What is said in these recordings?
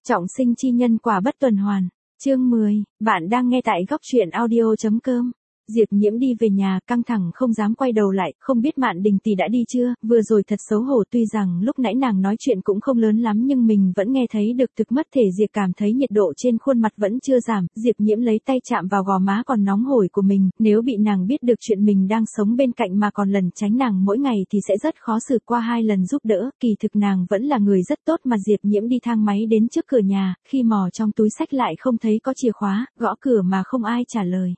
Trọng sinh chi nhân quả bất tuần hoàn. Chương 10, bạn đang nghe tại góc truyện audio.com. Diệp Nhiễm đi về nhà, căng thẳng không dám quay đầu lại, không biết Mạn Đình tỷ đã đi chưa, vừa rồi thật xấu hổ, tuy rằng lúc nãy nàng nói chuyện cũng không lớn lắm nhưng mình vẫn nghe thấy được thực mất thể Diệp, cảm thấy nhiệt độ trên khuôn mặt vẫn chưa giảm. Diệp Nhiễm lấy tay chạm vào gò má còn nóng hổi của mình, nếu bị nàng biết được chuyện mình đang sống bên cạnh mà còn lẩn tránh nàng mỗi ngày thì sẽ rất khó xử. Qua 2 lần giúp đỡ, kỳ thực nàng vẫn là người rất tốt mà. Diệp Nhiễm đi thang máy đến trước cửa nhà, khi mò trong túi xách lại không thấy có chìa khóa, gõ cửa mà không ai trả lời.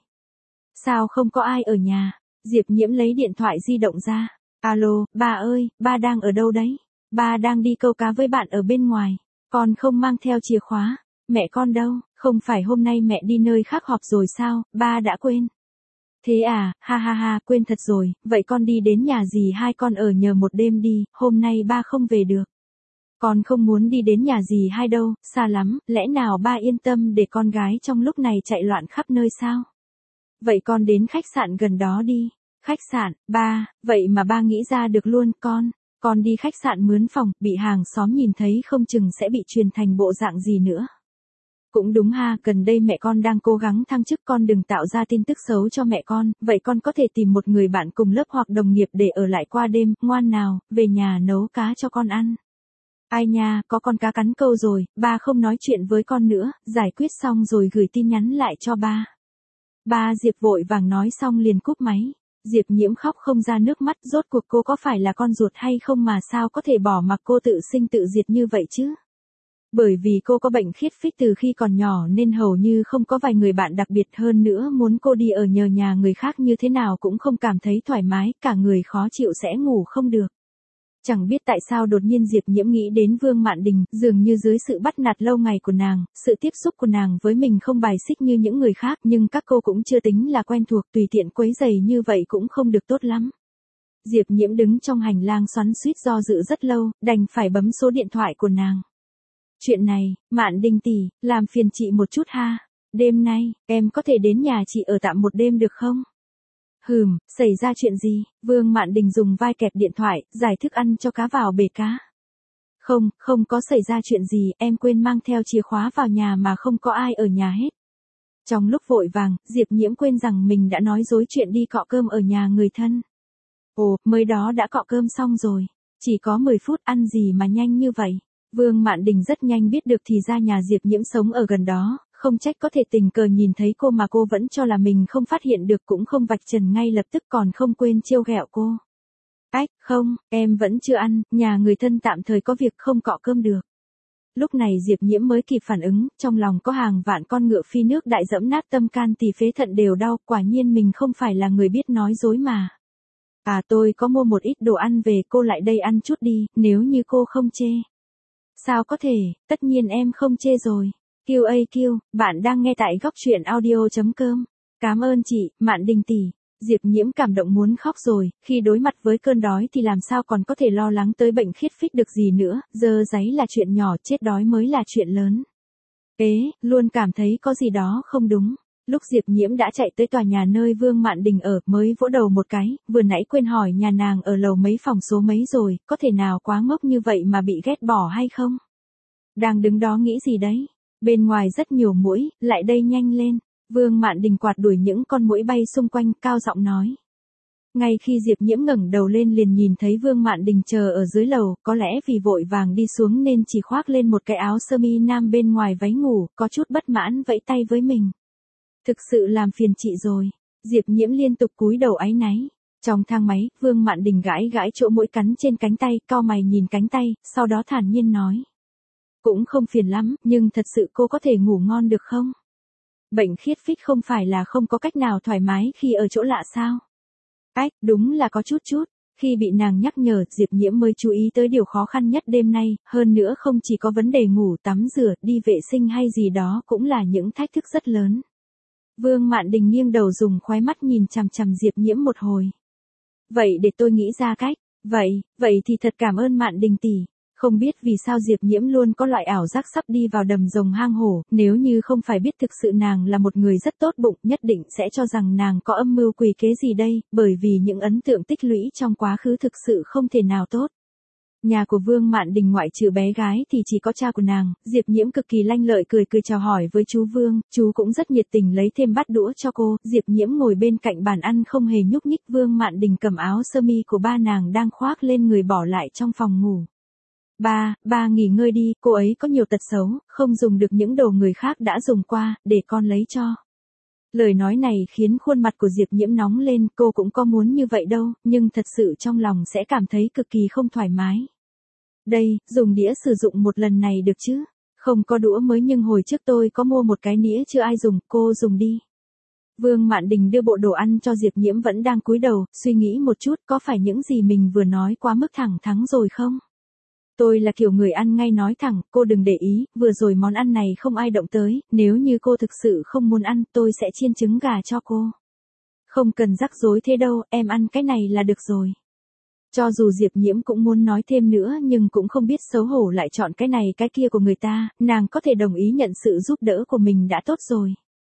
Sao không có ai ở nhà? Diệp Nhiễm lấy điện thoại di động ra. Alo, ba ơi, ba đang ở đâu đấy? Ba đang đi câu cá với bạn ở bên ngoài. Con không mang theo chìa khóa. Mẹ con đâu? Không phải hôm nay mẹ đi nơi khác họp rồi sao? Ba đã quên. Thế à, ha ha ha, quên thật rồi. Vậy con đi đến nhà dì hai con ở nhờ một đêm đi, hôm nay ba không về được. Con không muốn đi đến nhà dì hai đâu, xa lắm, lẽ nào ba yên tâm để con gái trong lúc này chạy loạn khắp nơi sao? Vậy con đến khách sạn gần đó đi. Khách sạn, ba, vậy mà ba nghĩ ra được luôn. Con đi khách sạn mướn phòng, bị hàng xóm nhìn thấy không chừng sẽ bị truyền thành bộ dạng gì nữa. Cũng đúng ha, gần đây mẹ con đang cố gắng thăng chức, con đừng tạo ra tin tức xấu cho mẹ con. Vậy con có thể tìm một người bạn cùng lớp hoặc đồng nghiệp để ở lại qua đêm, ngoan nào, về nhà nấu cá cho con ăn. Ai nha, có con cá cắn câu rồi, ba không nói chuyện với con nữa, giải quyết xong rồi gửi tin nhắn lại cho ba. Ba. Diệp vội vàng nói xong liền cúp máy. Diệp Nhiễm khóc không ra nước mắt, rốt cuộc cô có phải là con ruột hay không mà sao có thể bỏ mặc cô tự sinh tự diệt như vậy chứ? Bởi vì cô có bệnh khiết phích từ khi còn nhỏ nên hầu như không có vài người bạn đặc biệt, hơn nữa muốn cô đi ở nhờ nhà người khác như thế nào cũng không cảm thấy thoải mái, cả người khó chịu sẽ ngủ không được. Chẳng biết tại sao đột nhiên Diệp Nhiễm nghĩ đến Vương Mạn Đình, dường như dưới sự bắt nạt lâu ngày của nàng, sự tiếp xúc của nàng với mình không bài xích như những người khác, nhưng các cô cũng chưa tính là quen thuộc, tùy tiện quấy rầy như vậy cũng không được tốt lắm. Diệp Nhiễm đứng trong hành lang xoắn xuýt do dự rất lâu, đành phải bấm số điện thoại của nàng. Chuyện này, Mạn Đình tỷ, làm phiền chị một chút ha. Đêm nay, em có thể đến nhà chị ở tạm một đêm được không? Xảy ra chuyện gì? Vương Mạn Đình dùng vai kẹp điện thoại, giải thức ăn cho cá vào bể cá. Không có xảy ra chuyện gì, em quên mang theo chìa khóa vào nhà mà không có ai ở nhà hết. Trong lúc vội vàng, Diệp Nhiễm quên rằng mình đã nói dối chuyện đi cọ cơm ở nhà người thân. Ồ, mới đó đã cọ cơm xong rồi. Chỉ có 10 phút, ăn gì mà nhanh như vậy? Vương Mạn Đình rất nhanh biết được thì ra nhà Diệp Nhiễm sống ở gần đó. Không trách có thể tình cờ nhìn thấy cô mà cô vẫn cho là mình không phát hiện được, cũng không vạch trần ngay lập tức, còn không quên trêu ghẹo cô. Không, em vẫn chưa ăn, nhà người thân tạm thời có việc không cọ cơm được. Lúc này Diệp Nhiễm mới kịp phản ứng, trong lòng có hàng vạn con ngựa phi nước đại dẫm nát tâm can tỳ phế thận đều đau, quả nhiên mình không phải là người biết nói dối mà. À, tôi có mua một ít đồ ăn về, cô lại đây ăn chút đi, nếu như cô không chê. Sao có thể, tất nhiên em không chê rồi. QAQ, bạn đang nghe tại góc truyện audio.com. Cảm ơn chị, Mạn Đình tỷ. Diệp Nhiễm cảm động muốn khóc rồi, khi đối mặt với cơn đói thì làm sao còn có thể lo lắng tới bệnh khiết phích được gì nữa, dơ dáy là chuyện nhỏ, chết đói mới là chuyện lớn. Luôn cảm thấy có gì đó không đúng. Lúc Diệp Nhiễm đã chạy tới tòa nhà nơi Vương Mạn Đình ở, mới vỗ đầu một cái, vừa nãy quên hỏi nhà nàng ở lầu mấy phòng số mấy rồi, có thể nào quá ngốc như vậy mà bị ghét bỏ hay không? Đang đứng đó nghĩ gì đấy? Bên ngoài rất nhiều muỗi, lại đây nhanh lên. Vương Mạn Đình quạt đuổi những con muỗi bay xung quanh, cao giọng nói. Ngay khi Diệp Nhiễm ngẩng đầu lên liền nhìn thấy Vương Mạn Đình chờ ở dưới lầu, có lẽ vì vội vàng đi xuống nên chỉ khoác lên một cái áo sơ mi nam bên ngoài váy ngủ, có chút bất mãn vẫy tay với mình. Thực sự làm phiền chị rồi. Diệp Nhiễm liên tục cúi đầu áy náy. Trong thang máy, Vương Mạn Đình gãi gãi chỗ muỗi cắn trên cánh tay, cau mày nhìn cánh tay, sau đó thản nhiên nói. Cũng không phiền lắm, nhưng thật sự cô có thể ngủ ngon được không? Bệnh khiết phích không phải là không có cách nào thoải mái khi ở chỗ lạ sao? Đúng là có chút. Khi bị nàng nhắc nhở, Diệp Nhiễm mới chú ý tới điều khó khăn nhất đêm nay, hơn nữa không chỉ có vấn đề ngủ, tắm rửa, đi vệ sinh hay gì đó cũng là những thách thức rất lớn. Vương Mạn Đình nghiêng đầu dùng khóe mắt nhìn chằm chằm Diệp Nhiễm một hồi. Vậy để tôi nghĩ ra cách. Vậy thì thật cảm ơn Mạn Đình tỷ. Không biết vì sao Diệp Nhiễm luôn có loại ảo giác sắp đi vào đầm rồng hang hổ, nếu như không phải biết thực sự nàng là một người rất tốt bụng, nhất định sẽ cho rằng nàng có âm mưu quỷ kế gì đây, bởi vì những ấn tượng tích lũy trong quá khứ thực sự không thể nào tốt. Nhà của Vương Mạn Đình ngoại trừ bé gái thì chỉ có cha của nàng, Diệp Nhiễm cực kỳ lanh lợi cười cười chào hỏi với chú Vương, chú cũng rất nhiệt tình lấy thêm bát đũa cho cô, Diệp Nhiễm ngồi bên cạnh bàn ăn không hề nhúc nhích, Vương Mạn Đình cầm áo sơ mi của ba nàng đang khoác lên người bỏ lại trong phòng ngủ. Ba nghỉ ngơi đi, cô ấy có nhiều tật xấu, không dùng được những đồ người khác đã dùng qua, để con lấy cho. Lời nói này khiến khuôn mặt của Diệp Nhiễm nóng lên, cô cũng có muốn như vậy đâu, nhưng thật sự trong lòng sẽ cảm thấy cực kỳ không thoải mái. Đây, dùng đĩa sử dụng một lần này được chứ? Không có đũa mới nhưng hồi trước tôi có mua một cái nĩa chưa ai dùng, cô dùng đi. Vương Mạn Đình đưa bộ đồ ăn cho Diệp Nhiễm vẫn đang cúi đầu, suy nghĩ một chút có phải những gì mình vừa nói quá mức thẳng thắn rồi không? Tôi là kiểu người ăn ngay nói thẳng, cô đừng để ý, vừa rồi món ăn này không ai động tới, nếu như cô thực sự không muốn ăn, tôi sẽ chiên trứng gà cho cô. Không cần rắc rối thế đâu, em ăn cái này là được rồi. Cho dù Diệp Nhiễm cũng muốn nói thêm nữa nhưng cũng không biết xấu hổ lại chọn cái này cái kia của người ta, nàng có thể đồng ý nhận sự giúp đỡ của mình đã tốt rồi.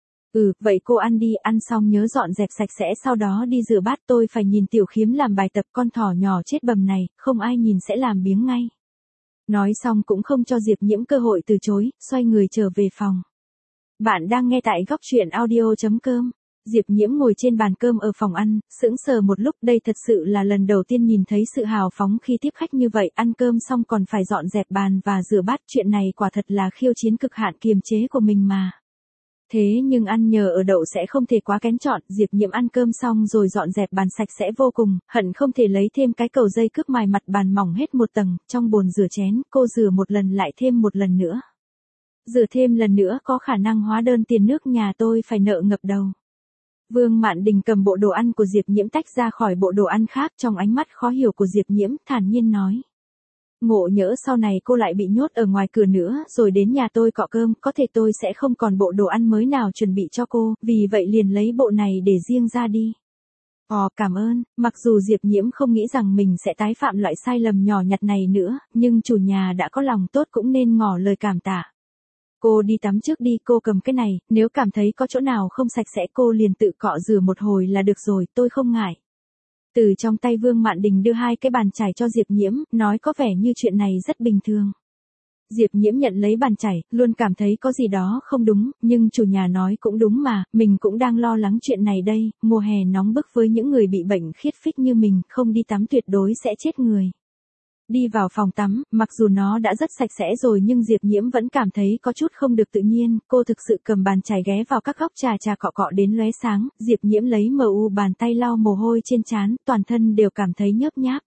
Vậy cô ăn đi, ăn xong nhớ dọn dẹp sạch sẽ sau đó đi rửa bát, tôi phải nhìn Tiểu Khiếm làm bài tập, con thỏ nhỏ chết bầm này, không ai nhìn sẽ làm biếng ngay. Nói xong cũng không cho Diệp Nhiễm cơ hội từ chối, xoay người trở về phòng. Bạn đang nghe tại góc truyện audio.com. Diệp Nhiễm ngồi trên bàn cơm ở phòng ăn, sững sờ một lúc, đây thật sự là lần đầu tiên nhìn thấy sự hào phóng khi tiếp khách như vậy, ăn cơm xong còn phải dọn dẹp bàn và rửa bát, chuyện này quả thật là khiêu chiến cực hạn kiềm chế của mình mà. Thế nhưng ăn nhờ ở đậu sẽ không thể quá kén chọn, Diệp Nhiễm ăn cơm xong rồi dọn dẹp bàn sạch sẽ vô cùng, hận không thể lấy thêm cái cầu dây cước mài mặt bàn mỏng hết một tầng, trong bồn rửa chén, cô rửa một lần lại thêm một lần nữa. Rửa thêm lần nữa có khả năng hóa đơn tiền nước nhà tôi phải nợ ngập đầu. Vương Mạn Đình cầm bộ đồ ăn của Diệp Nhiễm tách ra khỏi bộ đồ ăn khác, trong ánh mắt khó hiểu của Diệp Nhiễm, thản nhiên nói. Ngộ nhỡ sau này cô lại bị nhốt ở ngoài cửa nữa, rồi đến nhà tôi cọ cơm, có thể tôi sẽ không còn bộ đồ ăn mới nào chuẩn bị cho cô, vì vậy liền lấy bộ này để riêng ra đi. Cảm ơn, mặc dù Diệp Nhiễm không nghĩ rằng mình sẽ tái phạm loại sai lầm nhỏ nhặt này nữa, nhưng chủ nhà đã có lòng tốt cũng nên ngỏ lời cảm tạ. Cô đi tắm trước đi, cô cầm cái này, nếu cảm thấy có chỗ nào không sạch sẽ cô liền tự cọ rửa một hồi là được rồi, tôi không ngại. Từ trong tay Vương Mạn Đình đưa hai cái bàn chải cho Diệp Nhiễm, nói có vẻ như chuyện này rất bình thường. Diệp Nhiễm nhận lấy bàn chải, luôn cảm thấy có gì đó không đúng, nhưng chủ nhà nói cũng đúng mà, mình cũng đang lo lắng chuyện này đây, mùa hè nóng bức với những người bị bệnh khiết phích như mình, không đi tắm tuyệt đối sẽ chết người. Đi vào phòng tắm, mặc dù nó đã rất sạch sẽ rồi nhưng Diệp Nhiễm vẫn cảm thấy có chút không được tự nhiên, cô thực sự cầm bàn chải ghé vào các góc trà cọ cọ đến lóe sáng, Diệp Nhiễm lấy bàn tay lau mồ hôi trên trán, toàn thân đều cảm thấy nhớp nháp.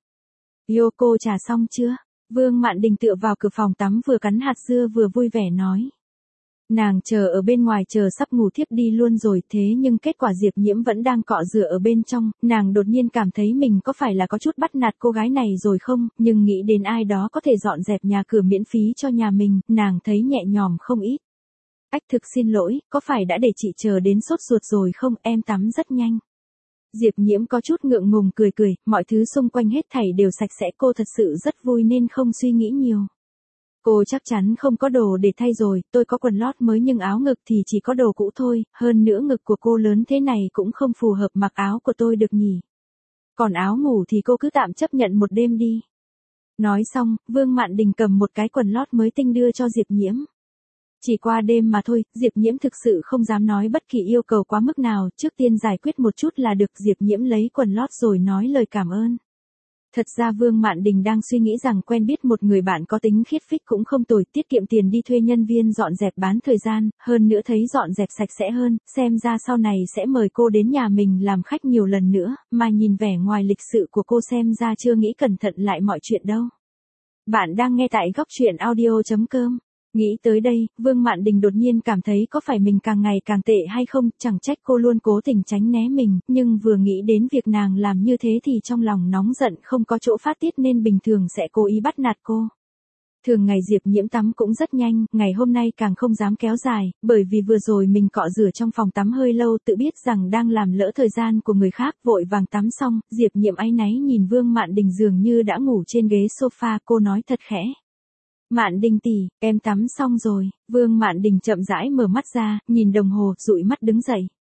Cô trà xong chưa? Vương Mạn Đình tựa vào cửa phòng tắm vừa cắn hạt dưa vừa vui vẻ nói. Nàng chờ ở bên ngoài chờ sắp ngủ thiếp đi luôn rồi, thế nhưng kết quả Diệp Nhiễm vẫn đang cọ rửa ở bên trong, nàng đột nhiên cảm thấy mình có phải là có chút bắt nạt cô gái này rồi không, nhưng nghĩ đến ai đó có thể dọn dẹp nhà cửa miễn phí cho nhà mình, nàng thấy nhẹ nhõm không ít. Thực xin lỗi, có phải đã để chị chờ đến sốt ruột rồi không, em tắm rất nhanh. Diệp Nhiễm có chút ngượng ngùng cười, mọi thứ xung quanh hết thảy đều sạch sẽ, cô thật sự rất vui nên không suy nghĩ nhiều. Cô chắc chắn không có đồ để thay rồi, tôi có quần lót mới nhưng áo ngực thì chỉ có đồ cũ thôi, hơn nữa ngực của cô lớn thế này cũng không phù hợp mặc áo của tôi được nhỉ. Còn áo ngủ thì cô cứ tạm chấp nhận một đêm đi. Nói xong, Vương Mạn Đình cầm một cái quần lót mới tinh đưa cho Diệp Nhiễm. Chỉ qua đêm mà thôi, Diệp Nhiễm thực sự không dám nói bất kỳ yêu cầu quá mức nào, trước tiên giải quyết một chút là được, Diệp Nhiễm lấy quần lót rồi nói lời cảm ơn. Thật ra Vương Mạn Đình đang suy nghĩ rằng quen biết một người bạn có tính khiết phích cũng không tồi, tiết kiệm tiền đi thuê nhân viên dọn dẹp bán thời gian, hơn nữa thấy dọn dẹp sạch sẽ hơn, xem ra sau này sẽ mời cô đến nhà mình làm khách nhiều lần nữa, mà nhìn vẻ ngoài lịch sự của cô xem ra chưa nghĩ cẩn thận lại mọi chuyện đâu. Bạn đang nghe tại góc truyện audio.com. Nghĩ tới đây, Vương Mạn Đình đột nhiên cảm thấy có phải mình càng ngày càng tệ hay không, chẳng trách cô luôn cố tình tránh né mình, nhưng vừa nghĩ đến việc nàng làm như thế thì trong lòng nóng giận không có chỗ phát tiết nên bình thường sẽ cố ý bắt nạt cô. Thường ngày Diệp Nhiễm tắm cũng rất nhanh, ngày hôm nay càng không dám kéo dài, bởi vì vừa rồi mình cọ rửa trong phòng tắm hơi lâu, tự biết rằng đang làm lỡ thời gian của người khác, vội vàng tắm xong, Diệp Nhiễm áy náy nhìn Vương Mạn Đình dường như đã ngủ trên ghế sofa, cô nói thật khẽ. Mạn Đình tỷ, em tắm xong rồi. Vương Mạn Đình chậm rãi mở mắt ra, nhìn đồng hồ, dụi mắt đứng dậy.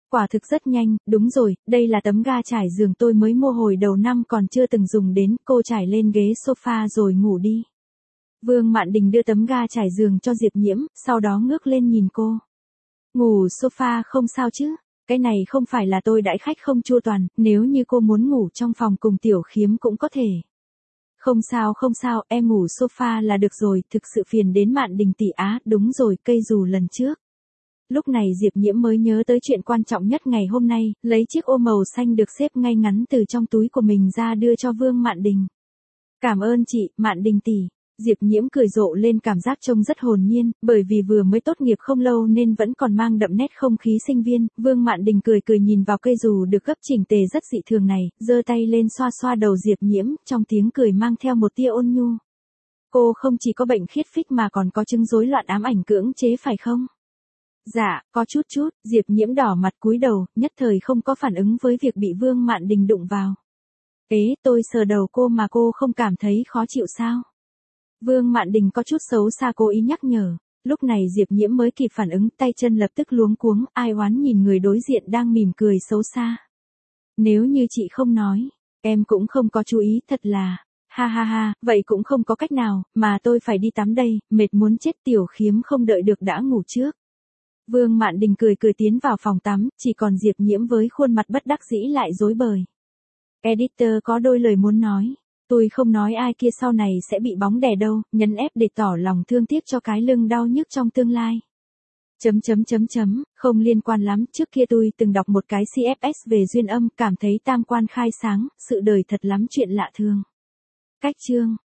Quả thực rất nhanh, đúng rồi, đây là tấm ga trải giường tôi mới mua hồi đầu năm còn chưa từng dùng đến, cô trải lên ghế sofa rồi ngủ đi. Vương Mạn Đình đưa tấm ga trải giường cho Diệp Nhiễm, sau đó ngước lên nhìn cô. Ngủ sofa không sao chứ, cái này không phải là tôi đãi khách không chu toàn, nếu như cô muốn ngủ trong phòng cùng Tiểu Khiếm cũng có thể. Không sao, em ngủ sofa là được rồi, thực sự phiền đến Mạn Đình tỷ á, đúng rồi, cây dù lần trước. Lúc này Diệp Nhiễm mới nhớ tới chuyện quan trọng nhất ngày hôm nay, lấy chiếc ô màu xanh được xếp ngay ngắn từ trong túi của mình ra đưa cho Vương Mạn Đình. Cảm ơn chị, Mạn Đình tỷ. Diệp Nhiễm cười rộ lên, cảm giác trông rất hồn nhiên, bởi vì vừa mới tốt nghiệp không lâu nên vẫn còn mang đậm nét không khí sinh viên. Vương Mạn Đình cười nhìn vào cây dù được gấp chỉnh tề rất dị thường này, giơ tay lên xoa xoa đầu Diệp Nhiễm, trong tiếng cười mang theo một tia ôn nhu. Cô không chỉ có bệnh khiết phích mà còn có chứng rối loạn ám ảnh cưỡng chế phải không? Dạ, có chút, Diệp Nhiễm đỏ mặt cúi đầu, nhất thời không có phản ứng với việc bị Vương Mạn Đình đụng vào. Tôi sờ đầu cô mà cô không cảm thấy khó chịu sao? Vương Mạn Đình có chút xấu xa cố ý nhắc nhở. Lúc này Diệp Nhiễm mới kịp phản ứng, tay chân lập tức luống cuống, ai oán nhìn người đối diện đang mỉm cười xấu xa. Nếu như chị không nói, em cũng không có chú ý, thật là, ha, vậy cũng không có cách nào, mà tôi phải đi tắm đây, mệt muốn chết, Tiểu Khiếm không đợi được đã ngủ trước. Vương Mạn Đình cười tiến vào phòng tắm, chỉ còn Diệp Nhiễm với khuôn mặt bất đắc dĩ lại rối bời. Editor có đôi lời muốn nói. Tôi không nói ai kia sau này sẽ bị bóng đè đâu, nhấn ép để tỏ lòng thương tiếc cho cái lưng đau nhức trong tương lai. Không liên quan lắm, trước kia tôi từng đọc một cái CFS về duyên âm, cảm thấy tam quan khai sáng, sự đời thật lắm chuyện lạ thường. Cách chương